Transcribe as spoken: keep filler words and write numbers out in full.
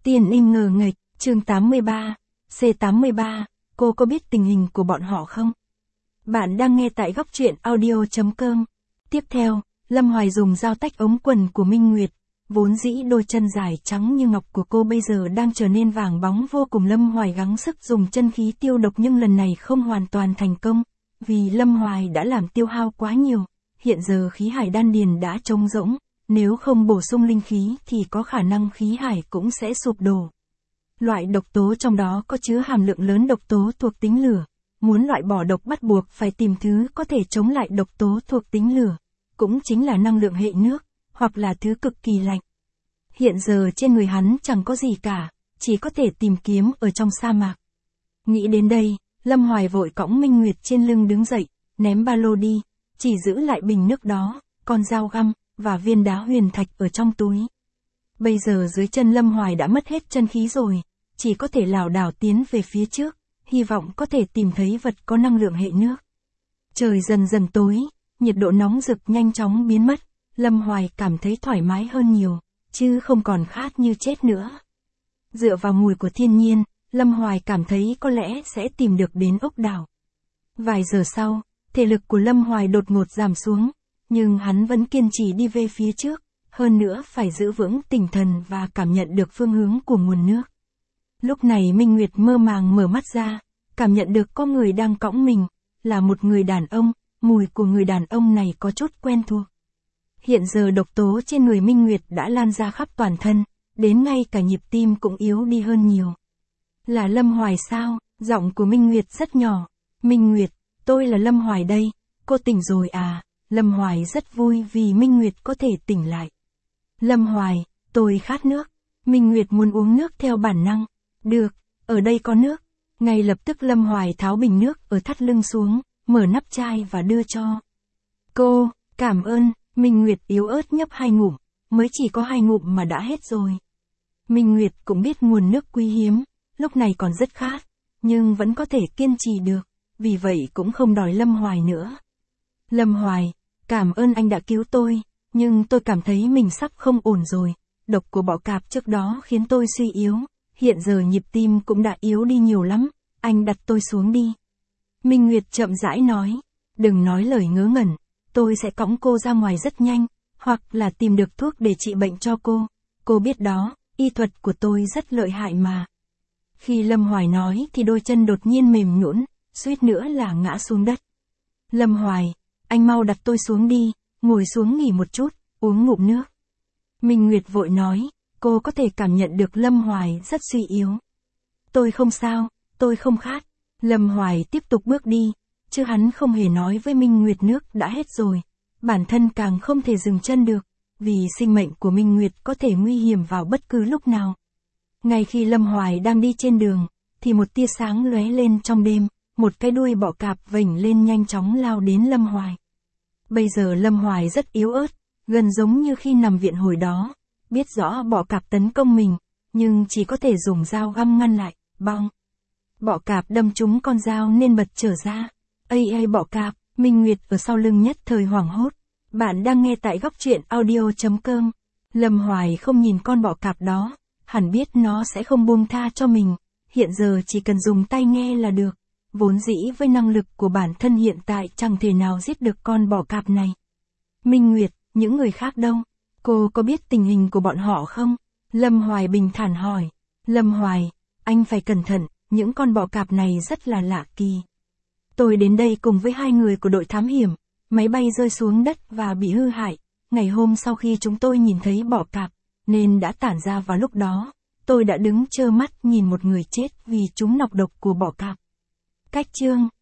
Tiên im ngờ nghệch, chương tám mươi ba, C tám mươi ba, cô có biết tình hình của bọn họ không? Bạn đang nghe tại góc truyện audio chấm com. Tiếp theo, Lâm Hoài dùng dao tách ống quần của Minh Nguyệt, vốn dĩ đôi chân dài trắng như ngọc của cô bây giờ đang trở nên vàng bóng vô cùng. Lâm Hoài gắng sức dùng chân khí tiêu độc nhưng lần này không hoàn toàn thành công, vì Lâm Hoài đã làm tiêu hao quá nhiều, hiện giờ khí hải đan điền đã trống rỗng, nếu không bổ sung linh khí thì có khả năng khí hải cũng sẽ sụp đổ. Loại độc tố trong đó có chứa hàm lượng lớn độc tố thuộc tính lửa, muốn loại bỏ độc bắt buộc phải tìm thứ có thể chống lại độc tố thuộc tính lửa, cũng chính là năng lượng hệ nước, hoặc là thứ cực kỳ lạnh. Hiện giờ trên người hắn chẳng có gì cả, chỉ có thể tìm kiếm ở trong sa mạc. Nghĩ đến đây, Lâm Hoài vội cõng Minh Nguyệt trên lưng đứng dậy, ném ba lô đi, chỉ giữ lại bình nước đó, con dao găm, và viên đá huyền thạch ở trong túi. Bây giờ dưới chân Lâm Hoài đã mất hết chân khí rồi, chỉ có thể lảo đảo tiến về phía trước, hy vọng có thể tìm thấy vật có năng lượng hệ nước. Trời dần dần tối, nhiệt độ nóng rực nhanh chóng biến mất, Lâm Hoài cảm thấy thoải mái hơn nhiều, chứ không còn khát như chết nữa. Dựa vào mùi của thiên nhiên, Lâm Hoài cảm thấy có lẽ sẽ tìm được đến ốc đảo. Vài giờ sau, thể lực của Lâm Hoài đột ngột giảm xuống, nhưng hắn vẫn kiên trì đi về phía trước, hơn nữa phải giữ vững tinh thần và cảm nhận được phương hướng của nguồn nước. Lúc này Minh Nguyệt mơ màng mở mắt ra, cảm nhận được có người đang cõng mình, là một người đàn ông, mùi của người đàn ông này có chút quen thuộc. Hiện giờ độc tố trên người Minh Nguyệt đã lan ra khắp toàn thân, đến ngay cả nhịp tim cũng yếu đi hơn nhiều. Là Lâm Hoài sao? Giọng của Minh Nguyệt rất nhỏ. Minh Nguyệt, tôi là Lâm Hoài đây, cô tỉnh rồi à? Lâm Hoài rất vui vì Minh Nguyệt có thể tỉnh lại. Lâm Hoài, tôi khát nước. Minh Nguyệt muốn uống nước theo bản năng. Được, ở đây có nước. Ngay lập tức Lâm Hoài tháo bình nước ở thắt lưng xuống, mở nắp chai và đưa cho cô. Cảm ơn. Minh Nguyệt yếu ớt nhấp hai ngụm, mới chỉ có hai ngụm mà đã hết rồi. Minh Nguyệt cũng biết nguồn nước quý hiếm, lúc này còn rất khát, nhưng vẫn có thể kiên trì được, vì vậy cũng không đòi Lâm Hoài nữa. Lâm Hoài, cảm ơn anh đã cứu tôi, nhưng tôi cảm thấy mình sắp không ổn rồi, độc của bọ cạp trước đó khiến tôi suy yếu, hiện giờ nhịp tim cũng đã yếu đi nhiều lắm, anh đặt tôi xuống đi. Minh Nguyệt chậm rãi nói, đừng nói lời ngớ ngẩn, tôi sẽ cõng cô ra ngoài rất nhanh, hoặc là tìm được thuốc để trị bệnh cho cô, cô biết đó, y thuật của tôi rất lợi hại mà. Khi Lâm Hoài nói thì đôi chân đột nhiên mềm nhũn, suýt nữa là ngã xuống đất. Lâm Hoài, anh mau đặt tôi xuống đi, ngồi xuống nghỉ một chút, uống ngụm nước. Minh Nguyệt vội nói, cô có thể cảm nhận được Lâm Hoài rất suy yếu. Tôi không sao, tôi không khát. Lâm Hoài tiếp tục bước đi, chứ hắn không hề nói với Minh Nguyệt nước đã hết rồi. Bản thân càng không thể dừng chân được, vì sinh mệnh của Minh Nguyệt có thể nguy hiểm vào bất cứ lúc nào. Ngay khi Lâm Hoài đang đi trên đường, thì một tia sáng lóe lên trong đêm, một cái đuôi bọ cạp vểnh lên nhanh chóng lao đến Lâm Hoài. Bây giờ Lâm Hoài rất yếu ớt, gần giống như khi nằm viện hồi đó, biết rõ bọ cạp tấn công mình, nhưng chỉ có thể dùng dao găm ngăn lại, bong. Bọ cạp đâm trúng con dao nên bật trở ra. Ây ây bọ cạp, Minh Nguyệt ở sau lưng nhất thời hoảng hốt. Bạn đang nghe tại góc truyện audio chấm com. Lâm Hoài không nhìn con bọ cạp đó, hẳn biết nó sẽ không buông tha cho mình, hiện giờ chỉ cần dùng tai nghe là được. Vốn dĩ với năng lực của bản thân hiện tại chẳng thể nào giết được con bọ cạp này. Minh Nguyệt, những người khác đâu? Cô có biết tình hình của bọn họ không? Lâm Hoài bình thản hỏi. Lâm Hoài, anh phải cẩn thận, những con bọ cạp này rất là lạ kỳ. Tôi đến đây cùng với hai người của đội thám hiểm, máy bay rơi xuống đất và bị hư hại, ngày hôm sau khi chúng tôi nhìn thấy bọ cạp, nên đã tản ra vào lúc đó, tôi đã đứng trơ mắt nhìn một người chết vì trúng nọc độc của bọ cạp. Cách chương